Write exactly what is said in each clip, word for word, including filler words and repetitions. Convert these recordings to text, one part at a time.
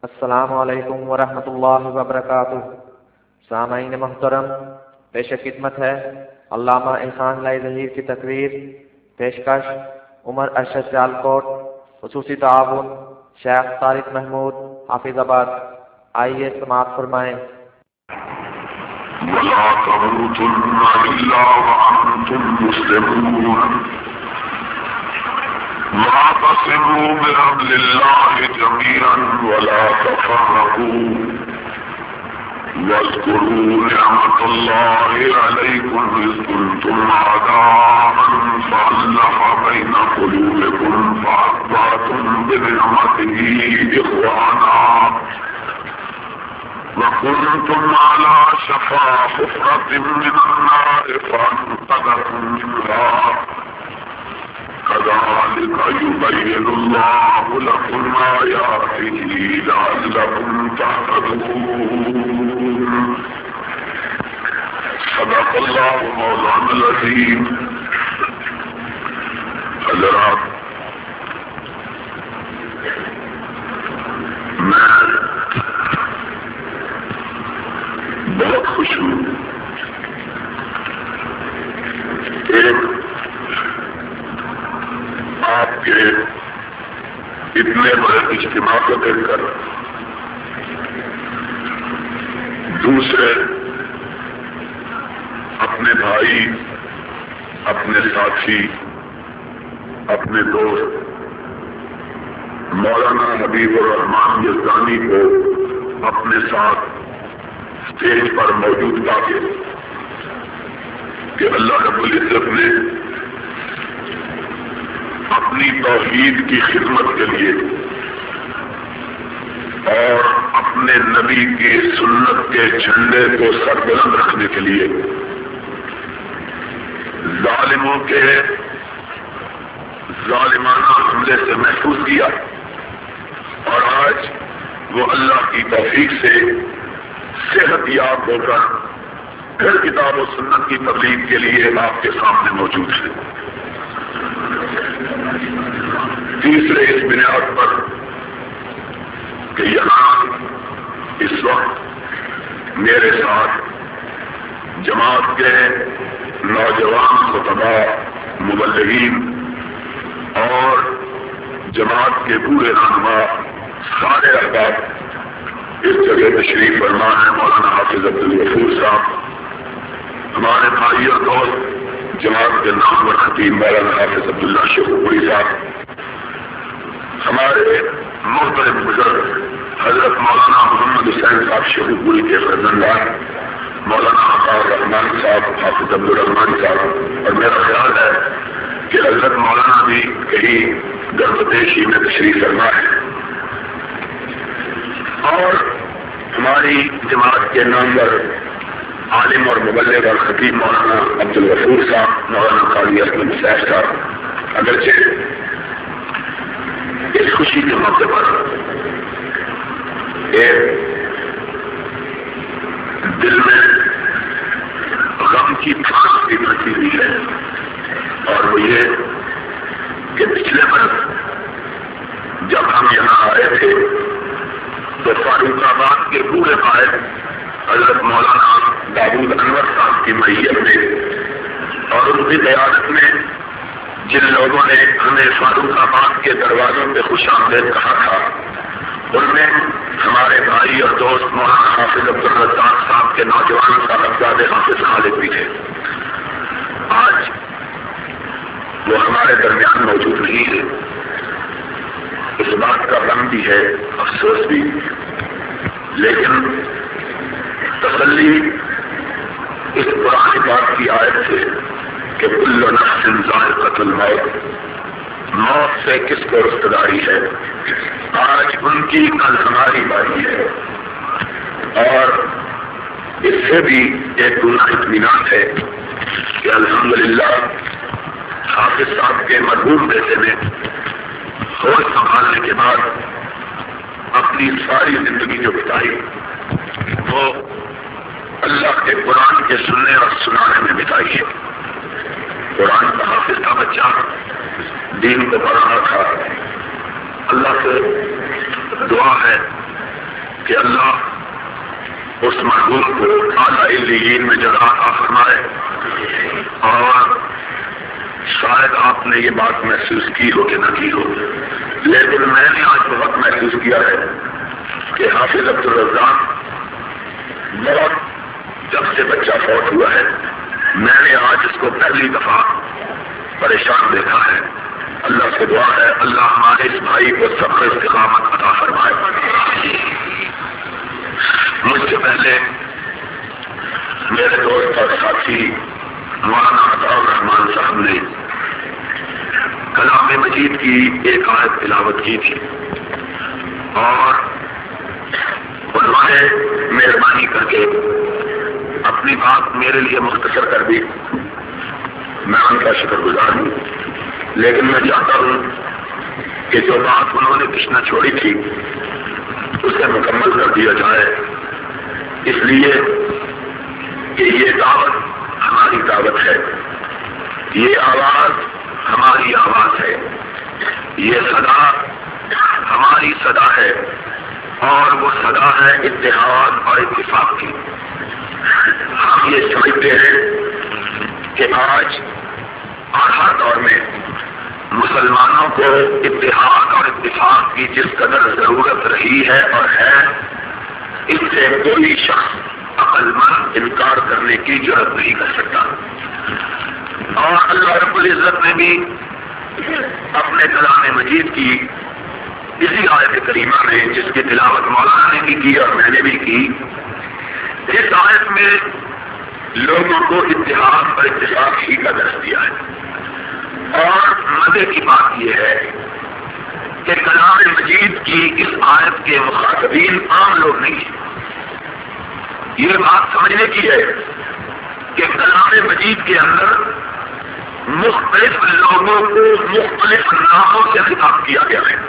السلام علیکم ورحمۃ اللہ وبرکاتہ۔ سامعین محترم، پیش خدمت ہے علامہ احسان لائی ظہیر کی تقریر۔ پیشکش عمر ارشد سیالکوٹ، خصوصی تعاون شیخ طارق محمود حافظ آباد۔ آئیے سماعت فرمائیں۔ وَلَا تَمُوتُنَّ إِلَّا وَأَنْتُمْ مُسْلِمُونَ وَاعْتَصِمُوا بِحَبْلِ اللَّهِ جَمِيعًا وَلَا تَفَرَّقُوا وَاذْكُرُوا نِعْمَةَ اللَّهِ عَلَيْكُمْ إِذْ كُنتُمْ أَعْدَاءً فَأَلَّفَ بَيْنَ قُلُوبِكُمْ فَأَصْبَحْتُمْ بِنِعْمَتِهِ إِخْوَانًا وَكُنتُمْ عَلَى شَفَا حُفْرَةٍ مِّنَ النَّارِ فَأَنقَذَكُم مِّنْهَا كَذَلِكَ يُبَيِّنُ اللَّهُ لَكُمْ آيَاتِهِ لَعَلَّكُمْ تَهْتَدُونَ۔ صدق اللہ مولانا العظیم۔ حضرات، میں بہت خوش ہوں۔ ایک آپ کے اتنے بڑے اجتماع کو دیکھ کر، دوسرے اپنے بھائی، اپنے ساتھی، اپنے دوست مولانا حبیب الرحمان یزدانی کو اپنے ساتھ اسٹیج پر موجود پا کے کہ اللہ رب العزت نے اپنی توحید کی خدمت کے لیے اور اپنے نبی کی سنت کے جھنڈے کو سربلند رکھنے کے لیے ظالموں کے ظالمانہ حملے سے محفوظ کیا، اور آج وہ اللہ کی توفیق سے صحت یاب ہو کر پھر کتاب و سنت کی تبلیغ کے لیے آپ کے سامنے موجود ہے۔ تیسرے اس بنیاد پر کہ یہاں اس وقت میرے ساتھ جماعت کے نوجوان خطباء، مبلغین اور جماعت کے پورے رہنما سارے احباب اس جگہ تشریف فرما ہے۔ مولانا حافظ عبدالغفور صاحب، ہمارے بھائی اور دوست جماعت کے نامور خطیب مولانا حافظ عبداللہ شیخوپوری صاحب، ہمارے محترم بزرگ حضرت مولانا محمد حسین صاحب شیخوپوری کے فرزندان مولانا عطاء الرحمان صاحب، حافظ عبدالرحمان صاحب، اور میرا خیال ہے کہ حضرت مولانا بھی کہیں گربتیشی میں تشریف فرما ہے، اور ہماری جماعت کے نامور عالم اور مبلغ اور خطیب مولانا عبدالغفور صاحب، مولانا قاضی اسلم صاحب صاحب، اگرچہ اس خوشی کے موقع پر ایک دل میں غم کی پھانس بھی پھنسی ہوئی ہے، اور وہ یہ کہ پچھلے برس جب ہم یہاں آئے تھے تو فاروق آباد کے پورے قائد حضرت مولانا داود انور صاحب کی معیت میں اور ان کی قیادت میں جن لوگوں نے ہمیں فاروق آباد کے دروازوں پہ خوش آمدید کہا تھا، ان میں ہمارے بھائی اور دوست مولانا حافظ عبدالرزاق صاحب کے نوجوان صاحبزادے حافظ خالد بھی تھے۔ آج وہ ہمارے درمیان موجود نہیں ہے، اس بات کا غم بھی ہے، افسوس بھی، لیکن تسلی اس قرآن پاک کی آیت سے کہ کل نفس ذائقۃ الموت، موت سے کس کو رشتہ ہے، آج ان کی کل ہماری باری ہے، اور اس سے بھی ایک گناہ اطمینان ہے کہ الحمدللہ حافظ صاحب کے مرحوم بیٹے نے ہوش سنبھالنے کے بعد اپنی ساری زندگی جو بتائی وہ اللہ کے قرآن کے سننے اور سنانے میں بتائی ہے۔ قرآن کا حافظ کا بچہ دین کو پڑھ رہا تھا، اللہ سے دعا ہے کہ اللہ اس مرحوم کو اعلیٰ علیین میں جگہ عطا فرمائے. اور شاید آپ نے یہ بات محسوس کی ہو کہ نہ کی ہو، لیکن میں نے آج بہت محسوس کیا ہے کہ حافظ عبدالرزاق بہت جب سے بچہ فوت ہوا ہے، میں نے آج اس کو پہلی دفعہ پریشان دیکھا ہے. اللہ سے دعا ہے اللہ ہمارے اس بھائی کو صبر استقامت عطا فرمائے. مجھ سے پہلے میرے دوست اور ساتھی مولانا عطاء الرحمان صاحب نے کلام مجید کی ایک آیت تلاوت کی تھی، اور انہوں نے مہربانی کر کے اپنی بات میرے لیے مختصر کر دی. میں ان کا شکر گزار ہوں، لیکن میں چاہتا ہوں کہ جو بات انہوں نے کچھ نہ چھوڑی تھی اسے مکمل کر دیا جائے، اس لیے کہ یہ دعوت ہماری دعوت ہے، یہ آواز ہماری آواز ہے، یہ صدا ہماری صدا ہے، اور وہ صدا ہے اتحاد اور اتفاق کی. ہم یہ سمجھتے ہیں کہ آج اور ہر دور میں مسلمانوں کو اتحاد اور اتفاق کی جس قدر ضرورت رہی ہے اور ہے، اس سے کوئی شخص عقل مند انکار کرنے کی جرات نہیں کر سکتا. اور اللہ رب العزت نے بھی اپنے کلام مجید کی اسی آیت کریمہ میں، جس کی تلاوت مولانا نے بھی کی اور میں نے بھی کی، اس آیت میں لوگوں کو اتحاد اور اتفاق ہی کا درس دیا ہے. اور مزے کی بات یہ ہے کہ کلام مجید کی اس آیت کے مخاطبین عام لوگ نہیں ہیں. یہ بات سمجھنے کی ہے کہ کلام مجید کے اندر مختلف لوگوں کو مختلف ناموں سے خطاب کیا گیا ہے.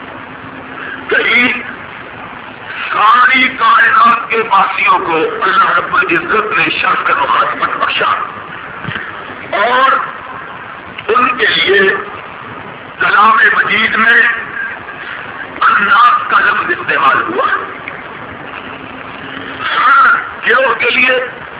کہیں ساری کائنات کے باسیوں کو اللہ رب العزت نے شرف کا مخاطبت بخشا، اور ان کے لیے کلام مجید میں الناس کا لفظ استعمال ہوا. ہر گروہ کے لیے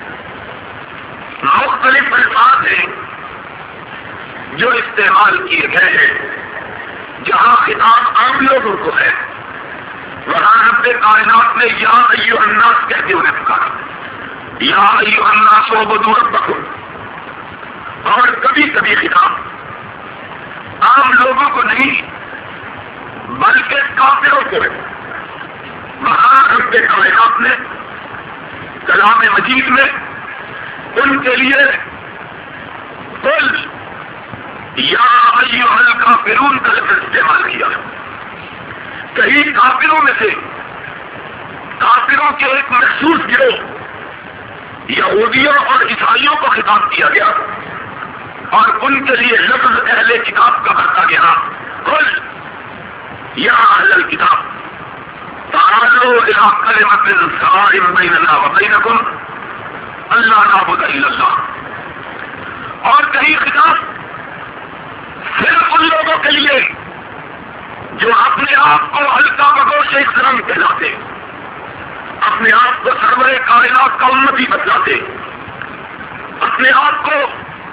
مختلف الفاظ ہیں جو استعمال کیے گئے ہیں. جہاں خطاب عام لوگوں کو ہے وہاں رب کائنات نے یا ایھا الناس کہتے ہوئے پکارا، یا ایھا الناس اعبدوا ربکم. اور کبھی کبھی خطاب عام لوگوں کو نہیں بلکہ کافروں کو ہے. وہاں رب کائنات نے کلام مجید میں ان کے لیے قل یا ایھا الکافرون کا لفظ استعمال کیا. کئی کافروں میں سے کافروں کے ایک مخصوص گروہ یہودیوں اور عیسائیوں کو خطاب کیا گیا، اور ان کے لیے لفظ اہل کتاب کا برتا گیا. قل یا اہل الکتاب تعالوا الی کلمۃ سواء بیننا وبینکم الا نعبد الا اللہ. اور کئی خطاب صرف ان لوگوں کے لیے جو اپنے آپ کو ہلکا بگوش اکرام کہلاتے، اپنے آپ کو سرور کائنات کا امتی بتلاتے، اپنے آپ کو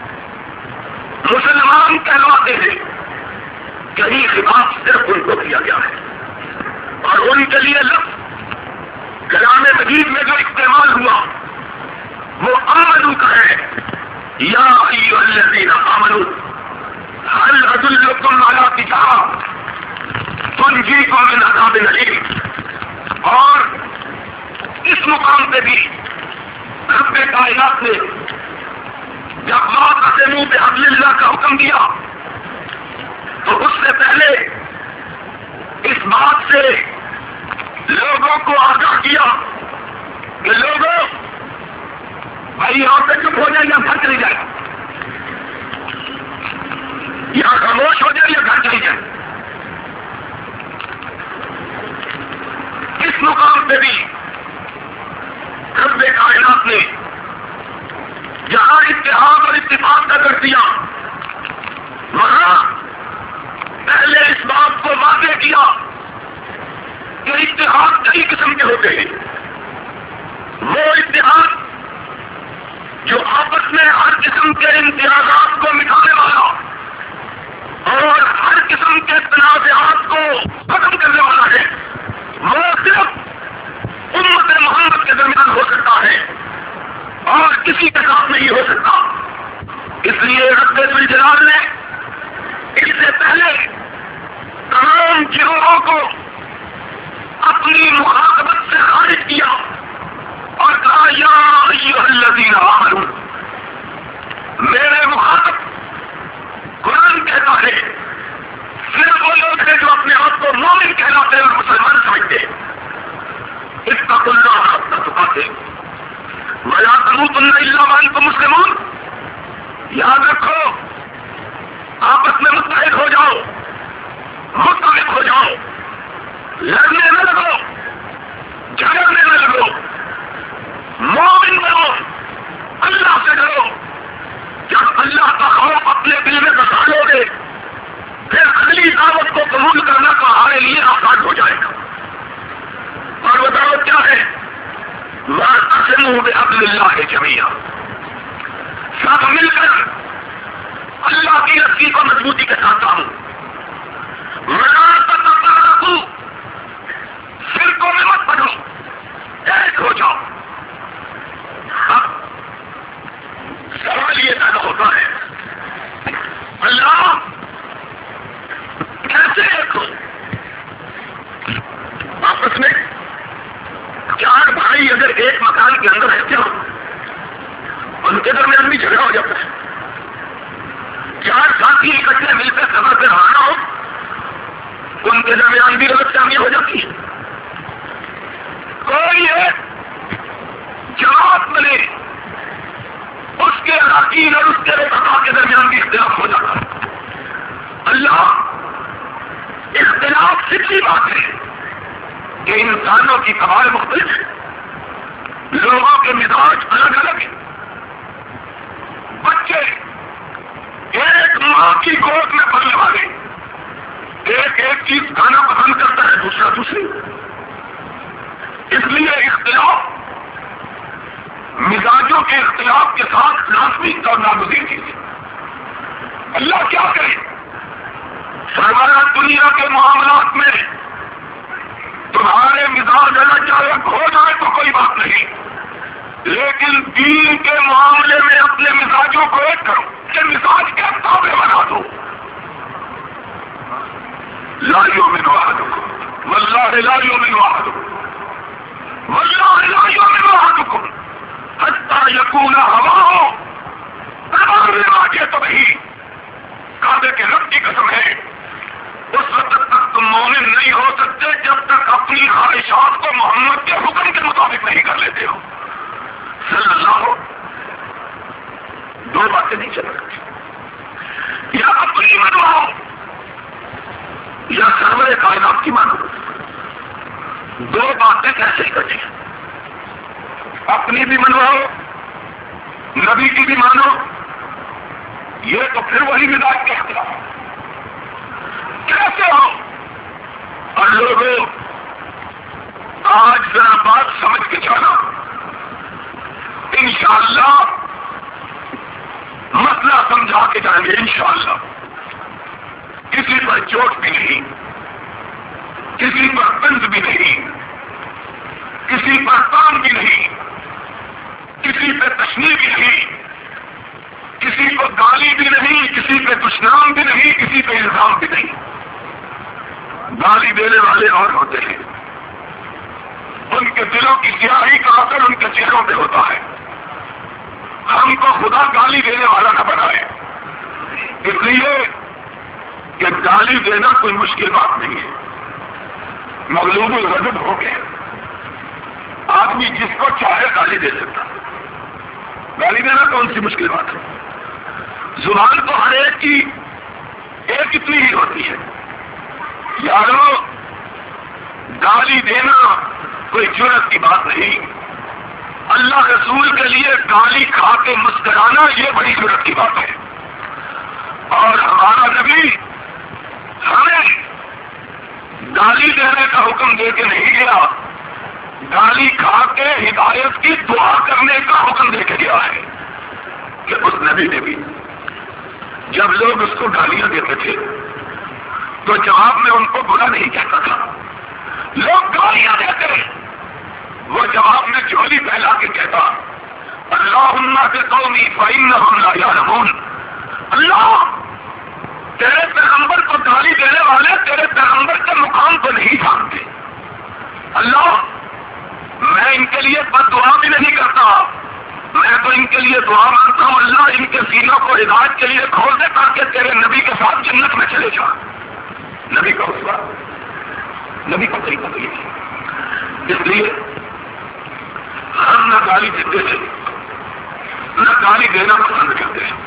مسلمان کہلاتے ہیں. کہیں خطاب صرف ان کو کیا گیا ہے، اور ان کے لیے لفظ کلام مجید میں جو استعمال ہوا وہ آمنو کا ہے. یا ایھا الذین آمنوا هل ادلکم علی تجارۃ تنجیکم من عذاب الیم. اور اس مقام پہ بھی رب کائنات نے جب واعتصموا بحبل اللہ کا حکم دیا تو اس سے پہلے اس بات سے لوگوں کو آگاہ کیا کہ لوگوں بھائی یہاں پہ چپ ہو جائے یا گھر چلی جائے، یا خاموش ہو جائے یا گھر چلی جائے. اس مقام پہ بھی رب کائنات نے جہاں اتحاد اور اتفاق کا کر دیا وہاں پہلے اس بات کو واضح کیا کے اتحاد کئی قسم کے ہوتے ہیں. وہ اتحاد جو آپس میں ہر قسم کے امتیازات کو مٹانے والا اور ہر قسم کے تنازعات کو ختم کرنے والا ہے، وہ صرف امت محمد کے درمیان ہو سکتا ہے اور کسی کے ساتھ نہیں ہو سکتا. اس لیے رب ذوالجلال نے اس سے پہلے تمام گروہوں کو اپنی مخاطبت سے خارج کیا اور کہا یا ایھا الذین آمنوا. میرے مخاطب قرآن کہتا ہے صرف وہ لوگ ہیں جو اپنے آپ کو مومن کہلاتے ہیں اور مسلمان سمجھتے ہیں. اتقوا اللہ حق تقاته ولا تموتن الا وانتم مسلمون. یاد رکھو، آپس میں متحد ہو جاؤ، متفق ہو جاؤ، لڑنے نہ لگو، جھگڑنے نہ لگو، مومن بنو، اللہ سے ڈرو. جب اللہ کا خوف اپنے دل میں بسا لو گے پھر اگلی دعوت کو قبول کرنا تمہارے لیے آسان ہو جائے گا. اور وہ دعوت کیا ہے؟ وَاعْتَصِمُوا بِحَبْلِ اللَّهِ جَمِيعًا. سب مل کر اللہ کی رسی کو مضبوطی کے ساتھ آؤں. وَلَا تَتَفَرَّقُوا. فرقوں میں مت بنو، ایک ہو جاؤ. اب سوال یہ پیدا ہوتا ہے اللہ کیسے ایک ہو؟ آپس میں چار بھائی اگر ایک مکان کے اندر رہتے ہو ان کے درمیان بھی جھگڑا ہو جاتا ہے. چار ساتھی اکٹھے مل کر سفر پہ روانہ ہو ان کے درمیان بھی غلط فہمی ہو جاتی ہے. کوئی ایک جماعت بنے اس کے اراکین اور اس کے رہنما کے درمیان بھی اختلاف ہو جاتا ہے. اللہ اختلاف فطری بات ہے کہ انسانوں کی قبائل مختلف ہیں، لوگوں کے مزاج الگ الگ ہیں. بچے ایک ماں کی گود میں پلنے والے، ایک ایک چیز کھانا پسند کرتا ہے، دوسرا دوسری. اس لیے اختلاف مزاجوں کے اختلاف کے ساتھ لازمی اور ناگزیر چیز ہے. اللہ کیا کرے؟ فرمایا دنیا کے معاملات میں تمہارے مزاج الگ الگ ہو جائے تو کوئی بات نہیں، لیکن دین کے معاملے میں اپنے مزاجوں کو ایک کرو، کہ مزاج کے تابع بنا دو. لا یؤمن احدکم واللہ لا یؤمن احدکم واللہ لا یؤمن احدکم حتی یکون ہواہ تبع ما جئت بہ. کعبے کے رب کی قسم ہے اس وقت تک تم مومن نہیں ہو سکتے جب تک اپنی خواہشات کو محمد کے حکم کے مطابق نہیں کر لیتے ہو. صلی اللہ ہو دو باتیں نہیں چل سکتی، یا اپنی منواؤ یا سرور کائنات کی مانو. دو باتیں کیسے کرنی ہیں؟ اپنی بھی منواؤ، نبی کی بھی مانو. یہ تو پھر وہی مزاج کا اختلاف کیسے ہو؟ اور لوگوں آج ذرا بات سمجھ کے چاہنا، انشاءاللہ مسئلہ سمجھا کے جائیں گے. انشاءاللہ کسی پر چوٹ بھی نہیں، کسی پر طنز بھی نہیں، کسی پر تان بھی نہیں، کسی پہ تشنیع بھی نہیں، کسی کو گالی بھی نہیں، کسی پہ دشنام بھی نہیں، کسی پہ الزام بھی نہیں. گالی دینے والے اور ہوتے ہیں، ان کے دلوں کی سیاہی کا اثر ان کے چہروں پہ ہوتا ہے. ہم کو خدا گالی دینے والا نہ بنائے، اس لیے کہ گالی دینا کوئی مشکل بات نہیں ہے. مغلوب الغضب ہو گئے، آدمی جس کو چاہے گالی دے سکتا. گالی دینا کون سی مشکل بات ہے؟ زبان تو ہر ایک کی ایک اتنی ہی ہوتی ہے. یارو گالی دینا کوئی جرت کی بات نہیں. اللہ رسول کے لیے گالی کھا کے مسکرانا یہ بڑی جرت کی بات ہے. اور ہمارا نبی ہمیں گالی دینے کا حکم دے کے نہیں گیا، گالی کھا کے ہدایت کی دعا کرنے کا حکم دے کے گیا ہے کہ اس نبی نے بھی جب لوگ اس کو گالیاں دیتے تھے تو جواب میں ان کو برا نہیں کہتا تھا. لوگ گالیاں دیتے وہ جواب میں جھولی پھیلا کے کہتا اللہم بقومی فإنہم لا یعلمون. اللہ تیرے پیغمبر کو گالی دینے والے تیرے پیغمبر کے مقام کو نہیں جانتے. اللہ میں ان کے لیے بد دعا بھی نہیں کرتا، میں تو ان کے لیے دعا مانگتا ہوں اللہ ان کے سینوں کو ہدایت کے لیے کھول دے تاکہ تیرے نبی کے ساتھ جنت میں چلے جا. نبی کا حوصلہ نبی کا طریقہ تو یہ، اس لیے ہم نہ گالی دیتے تھے نہ گالی دینا پسند کرتے ہیں،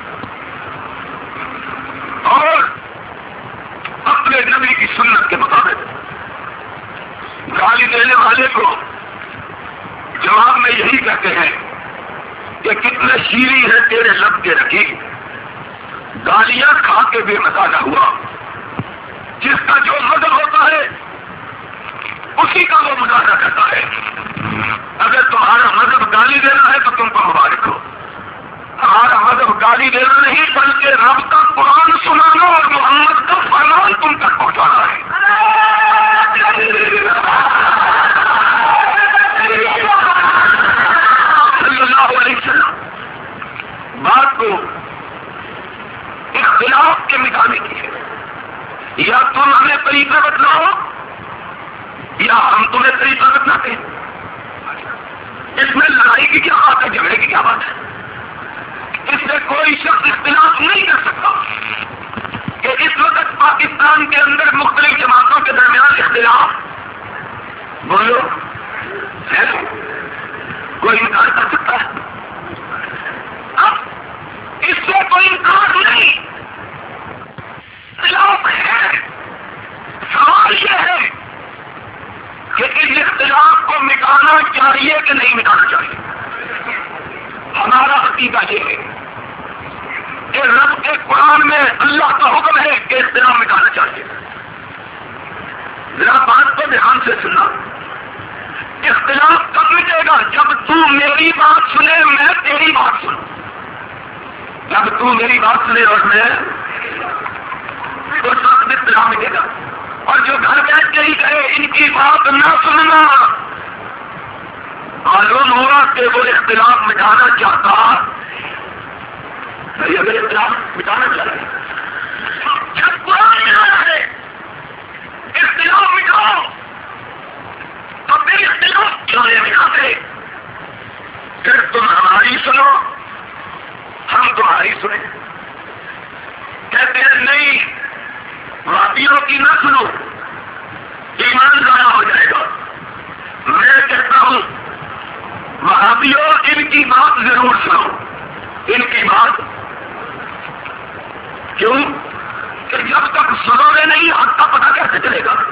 اور اپنے نبی کی سنت کے مطابق گالی دینے والے کو جواب میں یہی کہتے ہیں کہ کتنے شیریں ہیں تیرے لب کے رکھی، گالیاں کھا کے بے مزہ نہ ہوا. جس کا جو مذہب ہوتا ہے اسی کا وہ مظاہرہ کرتا ہے. اگر تمہارا مذہب گالی دینا ہے تو تم کو مبارک ہو. ہمارا مذہب گالی دینا نہیں بلکہ رب کا قرآن سنانا اور محمد کا فرمان تم تک پہنچانا ہے. صلی اللہ علیہ وسلم بات کو اختلاف کے مٹانے کی ہے. یا تم ہمیں طریقہ بتلاؤ یا ہم تمہیں طریقہ بتلاتے ہیں. اس میں لڑائی کی کیا بات ہے، جھگڑے کی کیا بات ہے؟ اس سے کوئی شخص اختلاف نہیں کر سکتا کہ اس وقت پاکستان کے اندر مختلف جماعتوں کے درمیان اختلاف بولو ہے، کوئی انکار کر سکتا ہے؟ اب اس سے کوئی انکار نہیں، اختلاف ہے. سوال یہ ہے کہ اس اختلاف کو مٹانا چاہیے کہ نہیں مٹانا چاہیے. ہمارا عقیدہ یہ ہے کہ رب کے قرآن میں اللہ کا حکم ہے کہ اختلاف مٹانا چاہیے. ذرا بات کو دھیان سے سننا. اختلاف کب مٹے گا؟ جب تو میری بات سنے میں تیری بات سنوں. جب تو میری بات سنے اور میں اس وقت اختلاف مٹے گا. اور جو گھر بیٹھ کے ہی کہے ان کی بات نہ سننا، معلوم ہوگا کہ وہ اختلاف مٹانا چاہتا ہے. اگر اختلاف مٹانا چاہ رہے جب قرآن میں آ رہا ہے اختلاف مٹاؤ تو پھر اختلاف کیوں نہیں مٹاتے؟ پھر تم ہماری سنو ہم تمہاری سنیں. کہتے ہیں نہیں وادیوں کی نہ سنو ایمان ضائع ہو جائے گا. میں کہتا ہوں وہابیوں ان کی بات ضرور سنو. ان کی بات کیوں کہ جب تک سنو گے نہیں حق کا پتہ کیسے چلے گا؟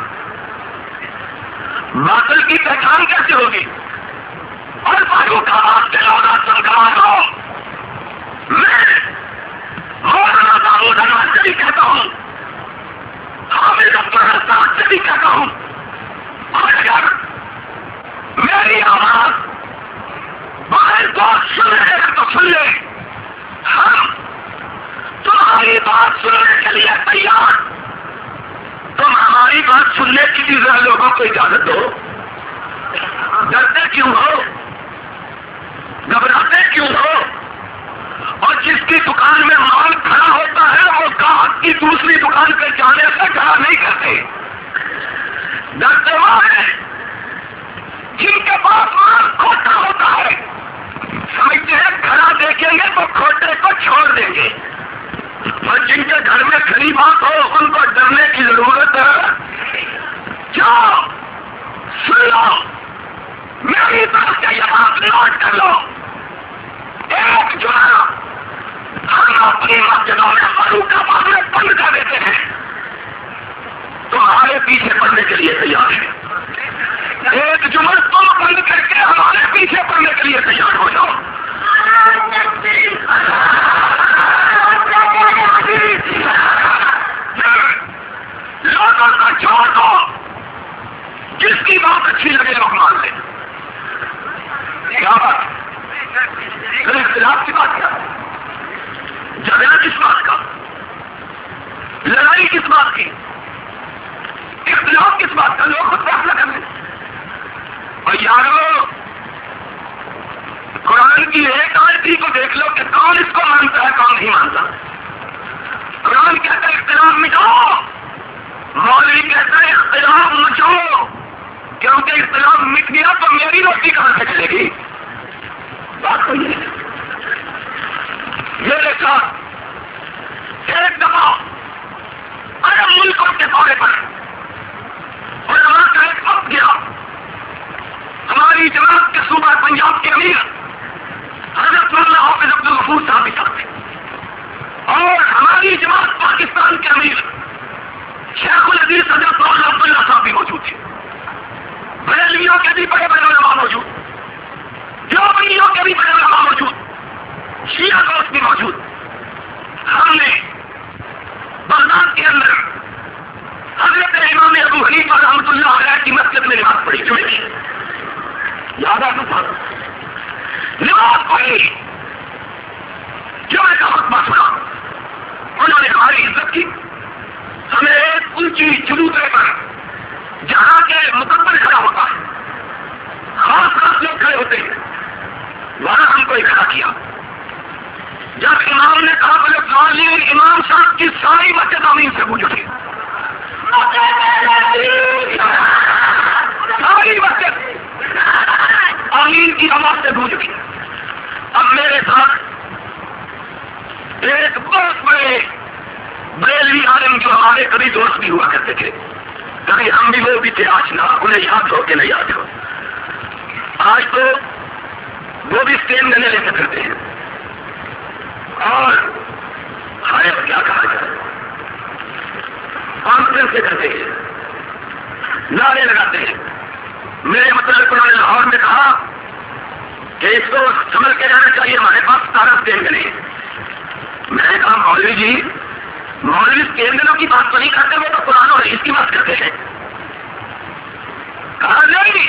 باطل کی پہچان کیسے ہوگی؟ اور بھائیوں کا بات چلانا سمجھا دو. میں مولانا داؤد انور سے بھی کہتا ہوں، حامد اکبر حسان سے بھی کہتا ہوں، اور اگر میری آواز باہر بات سن رہے ہیں تو سن لے. ہم تمہاری بات سننے کے لیے تیار. تم ہماری بات سننے کی بھی ذرا لوگوں کو اجازت دو. ڈرتے کیوں ہو؟ گھبراتے کیوں ہو؟ اور جس کی دکان میں مال کھڑا ہوتا ہے وہ گاہک کی دوسری دکان پہ جانے سے کھڑا نہیں کرتے. ڈرتے وہ ہیں جن کے پاس مال کھوٹا ہوتا ہے، سمجھتے ہیں کھڑا دیکھیں گے تو کھوٹے کو چھوڑ دیں گے. اور جن کے گھر میں کھڑی بات ہو ان کو ڈرنے کی ضرورت ہے. جاؤ سن لو میری بات کا یہ بات نوٹ کر لو. ایک جو ہے ہم اپنی مسجدوں میں فاروق کا معاملہ بند کر دیتے ہیں، تمہارے پیچھے پڑنے کے لیے تیار ہے. ایک جمعہ تم بند کر کے ہمارے پیچھے پڑنے کے لیے تیار ہو جاؤ. لوگوں کا چھوڑ دو اچھی لگے لوگ مان لیں. کیا بات پھر اختلاف کی بات کیا؟ جھگڑا کس بات کا؟ لڑائی کس بات کی؟ اختلاف کس بات کا؟ لوگ خود فیصلہ کر لیں. اور یارو قرآن کی ایک آیتی کو دیکھ لو کہ کون اس کو مانتا ہے کون نہیں مانتا. قرآن کہتا ہے اختلاف مٹاؤ، مولوی کہتا ہے اختلاف مچاؤ، کیونکہ اختلاف مٹ گیا تو میری روٹی کہاں سے چلے گی؟ بات تو یہ میرے ساتھ ایک دفعہ ارب ملکوں کے دورے پر علماء کا ایک وقت گیا. ہماری جماعت کے صوبہ پنجاب کے امیر حضرت مولانا حافظ عبد الغفور صاحب بھی ساتھ تھے، اور ہماری جماعت پاکستان کے امیر شیخ العزیز حضرت مولانا عبداللہ صاحب بھی موجود تھے. بریلویوں کے بھی بڑے بڑے علماء موجود، دیوبندیوں کے بھی بڑے علماء موجود، شیعہ دوست بھی موجود. ہم نے بغداد کے اندر حضرت امام ابو حنیفہ رحمۃ اللہ علیہ کی مسجد میں نماز پڑھی. جمعے کی یاد آتا تھا نماز پڑھی، جمعے کا خطبہ سنا. انہوں نے ہماری عزت کی. ہمیں ایک اونچی چبوترے پر جہاں کے مقدر کھڑا ہوتا ہے، خاص خاص لوگ کھڑے ہوتے ہیں، وہاں ہم کو اکٹھا کیا. جب امام نے کہا بولے تعلیم، امام صاحب کی ساری مسجد آمین سے گونج اٹھی. ساری مسجد آمین کی آواز سے گونج اٹھی. اب میرے ساتھ ایک بہت بڑے بریلوی عالم جو ہمارے کبھی دوست بھی ہوا کرتے تھے، کبھی ہم بھی وہ بھی تھے، آج نہ انہیں یاد ہو کہ نہیں یاد ہو. آج تو وہ بھی اسٹین گنے لے کے پھرتے ہیں اور ہائے کیا کہا جائے، کانفرنس سے کرتے ہیں، نعرے لگاتے ہیں. میرے مطلب انہوں نے لاہور میں کہا کہ اس کو سمجھ کے جانا چاہیے، ہمارے پاس سارا اسٹین گنے. میں نے کہا مولوی جی، مولوی اسٹین گنوں کی بات تو نہیں کرتے، وہ تو قرآن اور حدیث کی بات کرتے ہیں. کہا نہیں.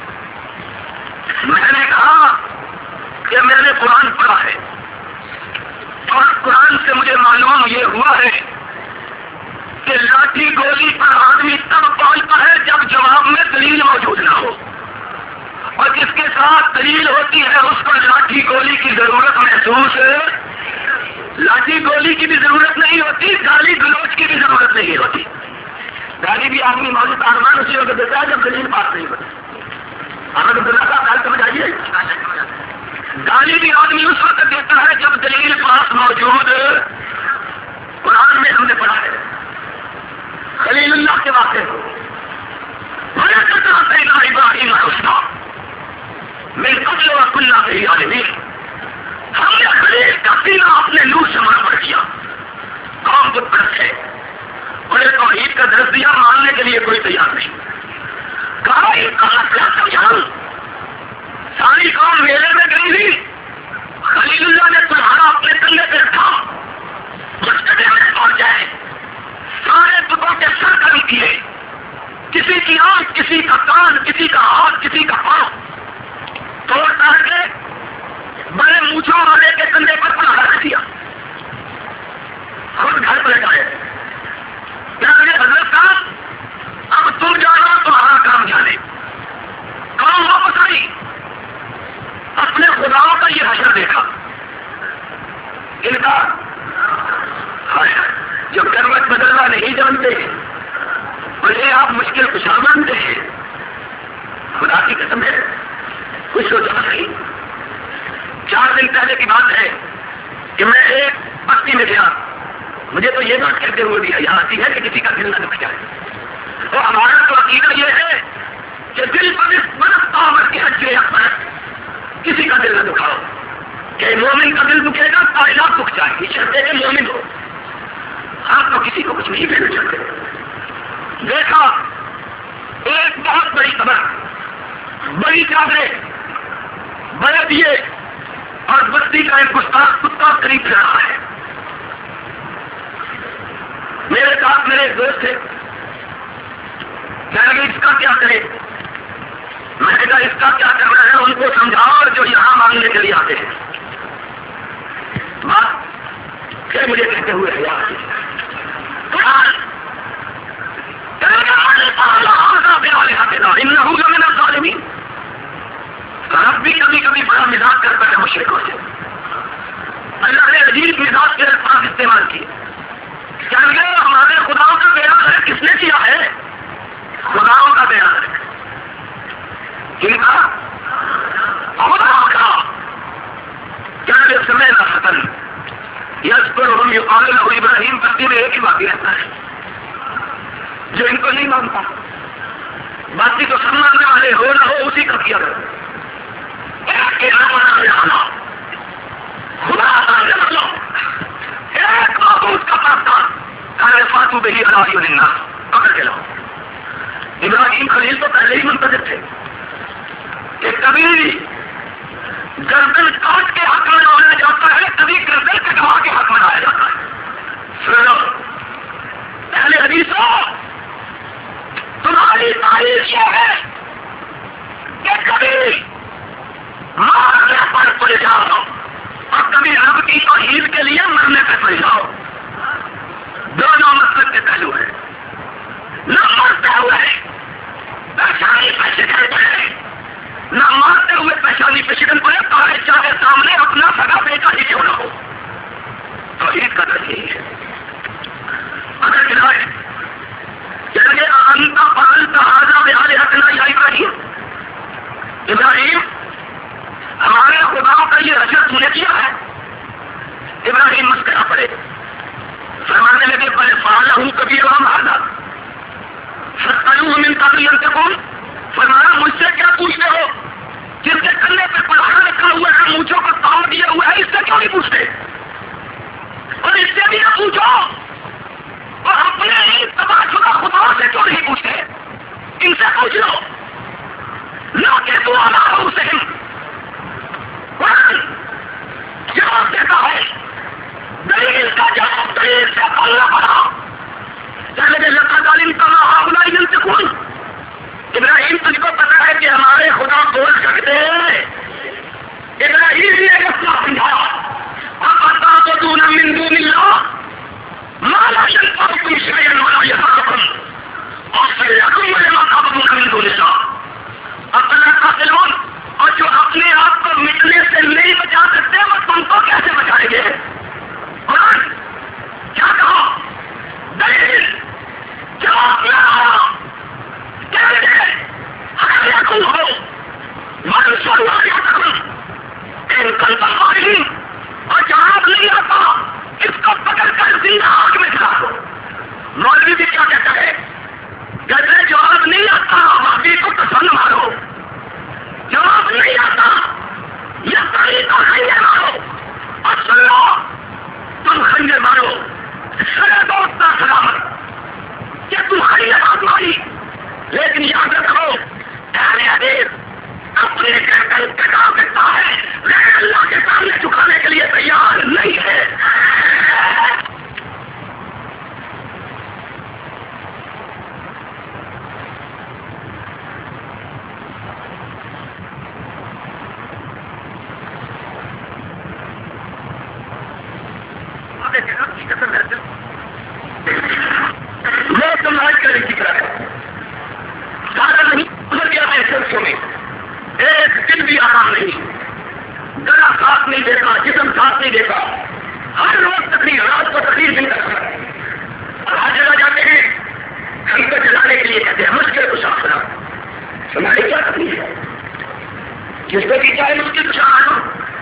میں نے کہا کہ میں نے قرآن پڑھا ہے اور قرآن سے مجھے معلوم یہ ہوا ہے کہ لاٹھی گولی پر آدمی تب پہنچتا ہے جب جواب میں دلیل موجود نہ ہو، اور جس کے ساتھ دلیل ہوتی ہے اس کو لاٹھی گولی کی ضرورت محسوس ہے. لاٹھی گولی کی بھی ضرورت نہیں ہوتی، گالی گلوچ کی بھی ضرورت نہیں ہوتی. گالی بھی آدمی موجود آرمان اسی وقت دیتا ہے جب دلیل بات نہیں ہوتی. احمد عبداللہ صاحب گال سمجھ آئیے. گالی بھی آدمی اس وقت دیتا ہے جب دلیل پاس موجود. قرآن میں ہم نے پڑھا ہے خلیل اللہ کے واقعے کو، ابراہیم حسنا میں قبل وقت اللہ کے عالمین. ہم نے خلیل کا سینہ اپنے نور سے مرمر کیا. قوم بت پرست ہے، انہیں توحید کا درس دیا، ماننے کے لیے کوئی تیار نہیں. کہا ایک مسئلہ سمجھاؤ. ساری قوم میلے میں گئی تھی، خلیل اللہ نے تمہارا اپنے کندھے پہ رکھا، مسجد میں پہنچ جائے، سارے بتوں کے سر کرم کیے، کسی کی آنکھ، کسی کا کان، کسی کا ہاتھ، کسی کا پاؤں توڑ تاڑ کے بڑے مونچھوں والے کے کندھے پر پڑھا رکھ دیا. خود گھر پر جائے حضرت صاحب اب تم جانا، تمہارا کام جانے. کام واپس آئی، اپنے خداؤں کا یہ حشر دیکھا. ان کا جو کروٹ بدلنا نہیں جانتے انہیں آپ مشکل کشا مانتے ہیں. خدا کی قسم ہے کچھ سوچا نہیں. چار دن پہلے کی بات ہے کہ میں ایک بستی میں گیا، مجھے تو یہ بات کہتے ہوئے بھی یہاں آتی ہے کہ کسی کا دل نہ دکھ جائے. تو ہمارا تو عقیدہ یہ ہے کہ دل پر اس برس پاور کے حجرے اکبر کسی کا دل نہ دکھاؤ. کہ مومن کا دل دکھے گا کائنات دکھ جائے گی، شرط ہے کہ مومن ہو. آپ تو کسی کو کچھ نہیں کہنا چاہتے. دیکھا ایک بہت بڑی قبر، بڑی چادریں، بڑے دیے، اور بستی کا ایک گستاخ کتا قریب سے رہا ہے. میرے ساتھ میرے ایک دوست تھے، میں نے اس کا کیا کرے. میں نے کہا اس کا کیا کرنا ہے، ان کو سمجھاؤ اور جو یہاں مانگنے کے لیے آتے ہیں بات پھر مجھے کہتے ہوئے رب بھی کبھی کبھی بڑا مزاج کرتا ہے مشرکوں سے. اللہ نے عجیب مزاج کے الفاظ استعمال کیے. کیا گئے ہمارے خداؤں کا بیان ہے، کس نے کیا ہے؟ خداؤں کا بیان ہے. جن کا خداؤں کا کیا سمے نہ ختم یس پر ہم یقال له ابراہیم کرتی میں ایک ہی باقی رہتا ہے جو ان کو نہیں مانتا. باقی تو سب ماننے والے ہو نہ ہو اسی کا کیا کرو. خدا ایک معبود کا پاستا کھانے فاتو بہی علاوی النا پکڑ کے لاؤ. ابراہیم خلیل تو پہلے ہی منتظر تھے کہ کبھی گردن کاٹ کے حق میں لایا جاتا ہے، کبھی گردن کٹوا کے حق میں لایا جاتا ہے. سنو پہلے حدیثوں تمہاری تعریف یہ ہے کہ کبھی مارنے پر پڑ جاؤ اور کبھی رب کی توحید کے لیے مرنے پہ پڑ جاؤ. دونوں مقصد کے پہلو ہے. نہ مرتے ہوئے پریشانی پہ شکن پڑے، نہ مارتے ہوئے پریشانی پہ شکن پڑے، چاہے چاہے سامنے اپنا سگا بیٹا ہی کیوں نہ ہو. توحید کا درد یہی ہے. اگر کہائے چلیے انتا فعلت ھذا بآلہتنا یا ابراہیم، ابراہیم ہمارے خداؤں کا یہ حشر تو نے کیا ہے. ابراہیم مسکرا پڑے، فرمانے لگے بل فعلہ کبیرہم ھذا فاسألوہ من قبل ان تکون. فرمایا مجھ سے کیا پوچھتے ہو، جس کے کلے پہ پڑھا رکھا ہوا ہے، مونچھوں کو تاؤ دیا ہوا ہے، اس سے کیوں نہیں پوچھتے؟ اور اس سے بھی نہ پوچھو، اور اپنے تباہ شدہ خداؤں سے کیوں نہیں پوچھتے؟ ان سے پوچھ لو. نہ کہ تو اللہ حسین قرآن جواب دیتا ہے، دلیل کا جواب دلیل سے پڑھنا پڑا. چلے لقد علمت ما هؤلاء ينطقون. ابراہیم تجھ کو پتا ہے کہ ہمارے خدا بول سکتے ہیں. ابراہیم نے مسئلہ سمجھایا، اب تعبدون من دون اللہ ما لا ينفعكم شيئا ولا يضركم اغفر لكم ولما تعبدون من دون اللہ. اپنا قاتلون، اور جو اپنے آپ کو مٹنے سے نہیں بچا سکتے وہ تم کو کیسے بچائیں گے؟ قرآن کیا کہا؟ دلیل جواب نہ آیا. کہتے ہر کل ہو من صلی ان کل بخاری، اور جواب نہیں آتا اس کو پکڑ کر زندہ آگ میں چلا دو. مولوی بھی کیا کہتا ہے؟ کہتے جواب نہیں آتا باقی کو پسند مارو. جواب نہیں آتا یہ طریقہ خنجر مارو. اور سن لو تم خنجر مارو سر دوست کا سلامت کہ تم خنجر ہاتھ ماری، لیکن یاد رکھو اہل حدیث اپنے گردن کٹا سکتا ہے، غیر اللہ کے سامنے جھکانے کے لیے تیار نہیں ہے. وہ سماج کا ایک ذکر ہے زیادہ نہیں گزر گیا ہے سرسوں میں، ایک دن بھی آرام نہیں، گلا ساتھ نہیں دیتا، جسم ساتھ نہیں دیتا، ہر روز تقریر، رات کو تقریر نہیں کرتا. اور ہر جگہ جاتے ہیں ہم کو چلانے کے لیے کہتے ہیں مشکل کو صاف کرنا. ہماری کیا تکلیف ہے؟ جس کو بھی چاہے مشکل کو صاف کرنا.